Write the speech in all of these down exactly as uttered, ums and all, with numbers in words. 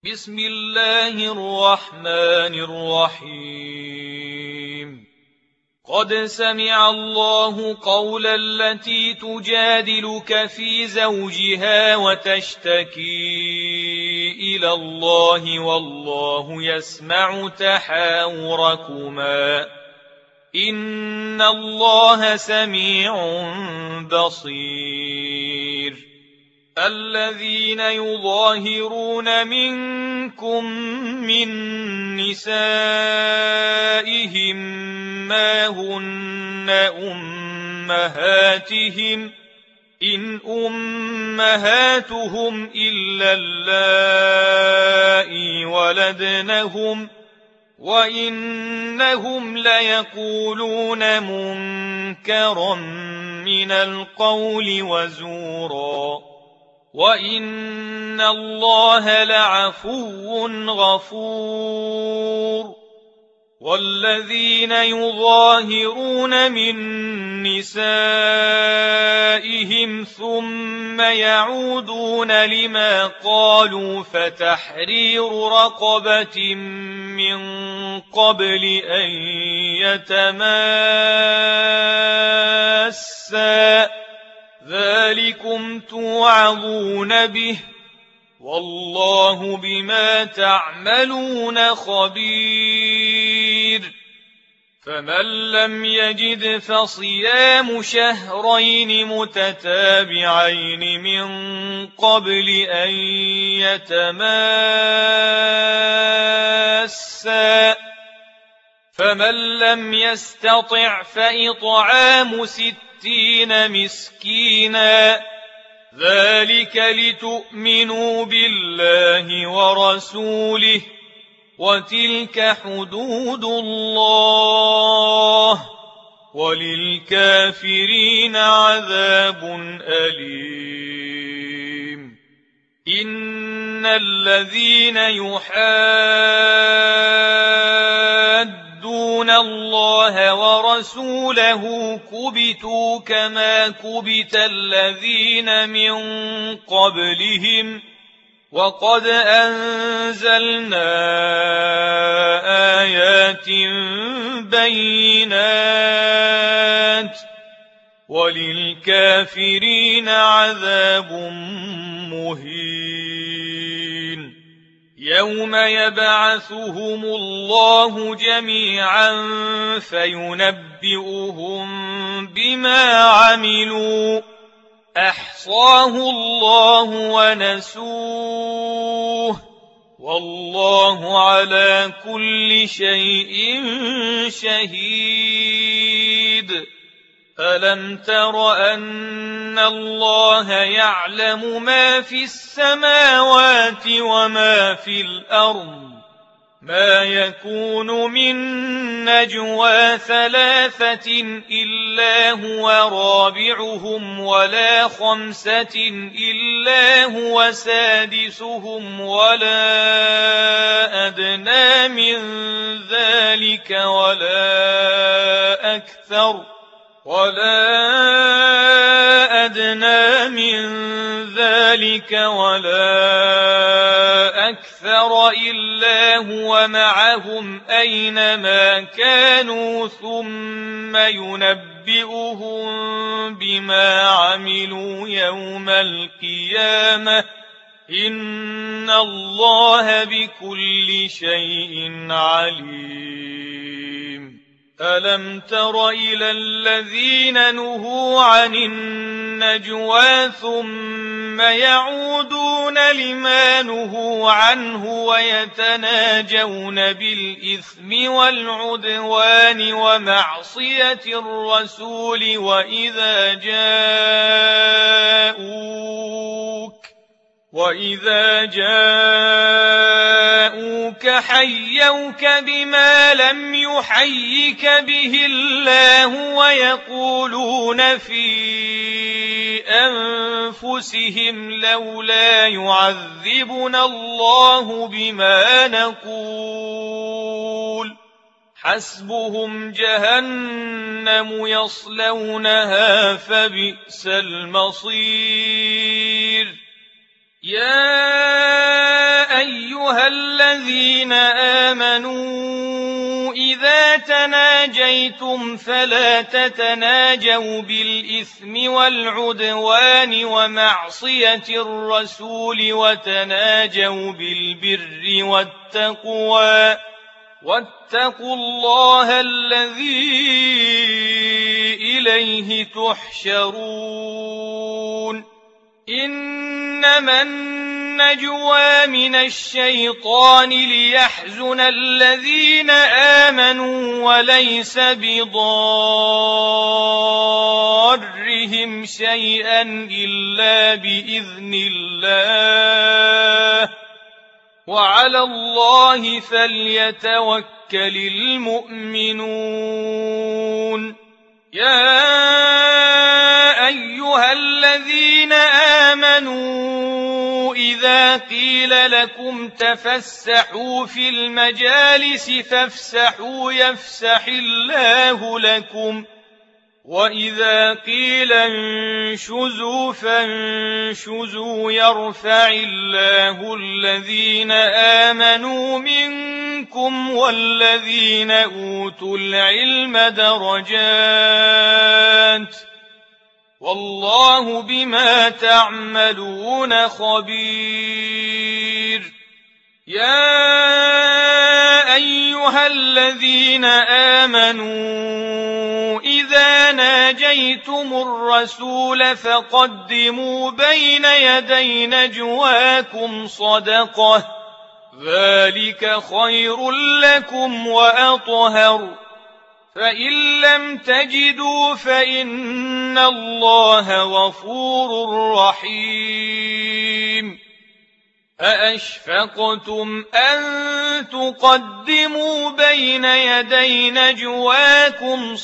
بسم الله الرحمن الرحيم قد سمع الله قول التي تجادلك في زوجها وتشتكي إلى الله والله يسمع تحاوركما إن الله سميع بصير الذين يظاهرون منكم من نسائهم ما هن أمهاتهم إن أمهاتهم إلا اللائي ولدنهم وإنهم ليقولون منكرا من القول وزورا وإن الله لعفو غفور والذين يظاهرون من نسائهم ثم يعودون لما قالوا فتحرير رقبة من قبل أن يتماسا ذلكم توعظون به والله بما تعملون خبير فمن لم يجد فصيام شهرين متتابعين من قبل أن يتماسا فمن لم يستطع فإطعام ستين مسكينا ذلك لتؤمنوا بالله ورسوله وتلك حدود الله وللكافرين عذاب أليم إن الذين يحادون الله ورسوله كبتوا كما كبت الذين من قبلهم وقد أنزلنا آيات بينات وللكافرين عذاب مهين يوم يبعثهم الله جميعا فينبئهم بما عملوا أحصاه الله ونسوه والله على كل شيء شهيد ألم تر أن الله يعلم ما في السماوات وما في الأرض ما يكون من نجوى ثلاثة إلا هو رابعهم ولا خمسة إلا هو سادسهم ولا أدنى من ذلك ولا أكثر ولا أدنى من ذلك ولا أكثر إلا هو معهم أينما كانوا ثم ينبئهم بما عملوا يوم القيامة إن الله بكل شيء عليم ألم تر إلى الذين نهوا عن النجوى ثم يعودون لما نهوا عنه ويتناجون بالإثم والعدوان ومعصية الرسول وإذا جاءوك وإذا جاءوك حيوك بما لم يحيك به الله ويقولون في أنفسهم لولا يعذبنا الله بما نقول حسبهم جهنم يصلونها فبئس المصير يا أيها الذين آمنوا إذا تناجيتم فلا تتناجوا بالإثم والعدوان ومعصية الرسول وتناجوا بالبر والتقوى واتقوا الله الذي إليه تحشرون إنما النجوى من الشيطان ليحزن الذين آمنوا وليس بضارهم شيئا إلا بإذن الله وعلى الله فليتوكل المؤمنون يا أيها الذين آمنوا إذا قيل لكم تفسحوا في المجالس فافسحوا يفسح الله لكم وإذا قيل انشزوا فانشزوا يرفع الله الذين آمنوا منكم والذين أوتوا العلم درجات والله بما تعملون خبير يا أيها الذين آمنوا إذا ناجيتم الرسول فقدموا بين يدي نجواكم صدقة ذلك خير لكم وأطهر فإن لم تجدوا فإن الله غفور رحيم أأشفقتم أن تقدموا بين يدي نجواكم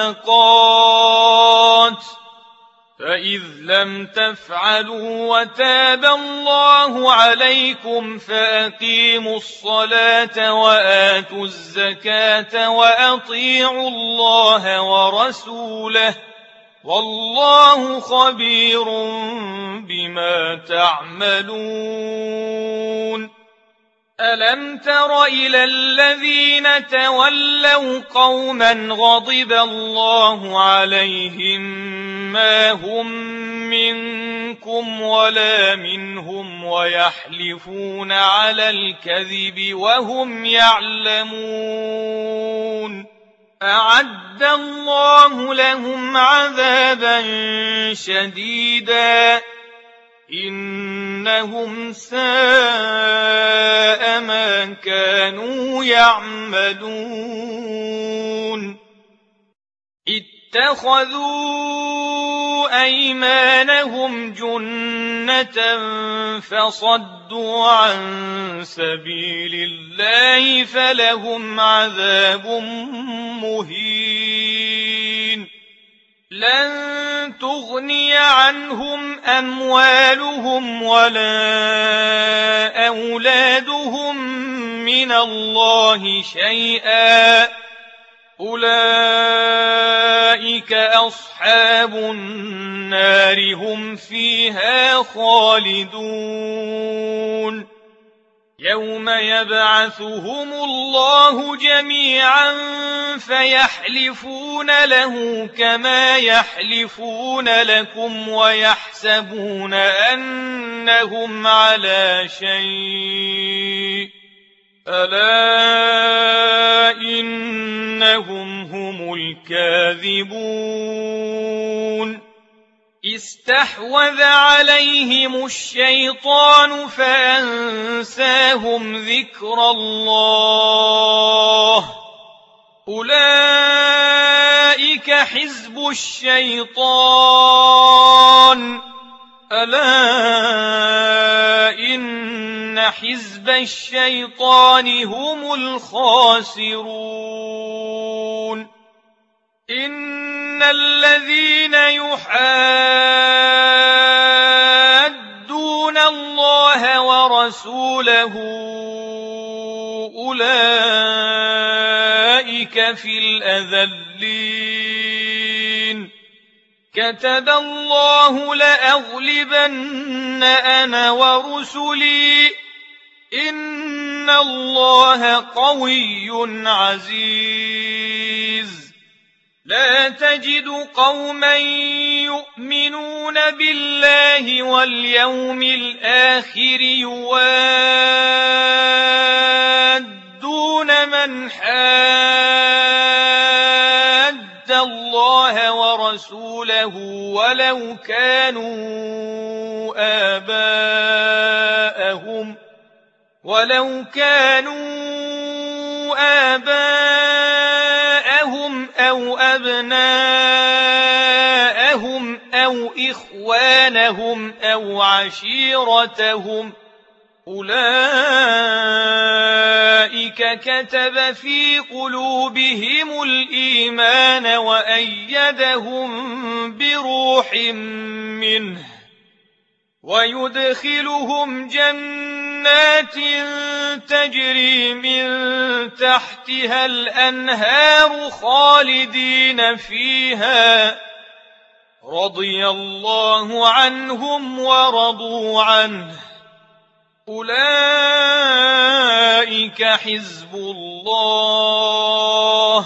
صدقات فإذ لم تفعلوا وتاب الله عليكم فأقيموا الصلاة وآتوا الزكاة وأطيعوا الله ورسوله والله خبير بما تعملون ألم تر إلى الذين تولوا قوما غضب الله عليهم ما هم منكم ولا منهم ويحلفون على الكذب وهم يعلمون أعد الله لهم عذابا شديدا إنهم ساء ما كانوا يعملون اتخذوا أيمانهم جنة فصدوا عن سبيل الله فلهم عذاب مهين لن تغني عنهم أموالهم ولا أولادهم من الله شيئا أولئك أصحاب النار هم فيها خالدون يوم يبعثهم الله جميعا فيحلفون له كما يحلفون لكم ويحسبون أنهم على شيء ألا إنهم هم الكاذبون استحوذ عليهم الشيطان فأنساهم ذكر الله أولئك حزب الشيطان ألا إن حزب الشيطان هم الخاسرون إن الذين يحادون الله ورسوله أولئك في الأذلين كتب الله لأغلبن أنا ورسلي إن الله قوي عزيز لا تجد قوما يؤمنون بالله واليوم الآخر يوادون من حاد الله ورسوله ولو كانوا آباءهم ولو كانوا آباءهم أو أبناءهم أو إخوانهم أو عشيرتهم أولئك كتب في قلوبهم الإيمان وأيدهم بروح منه ويدخلهم جنات تجري من تحتها الأنهار خالدين فيها رضي الله عنهم ورضوا عنه أولئك حزب الله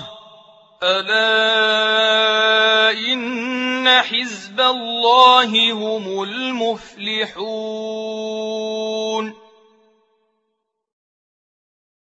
ألا إن حزب الله هم المفلحون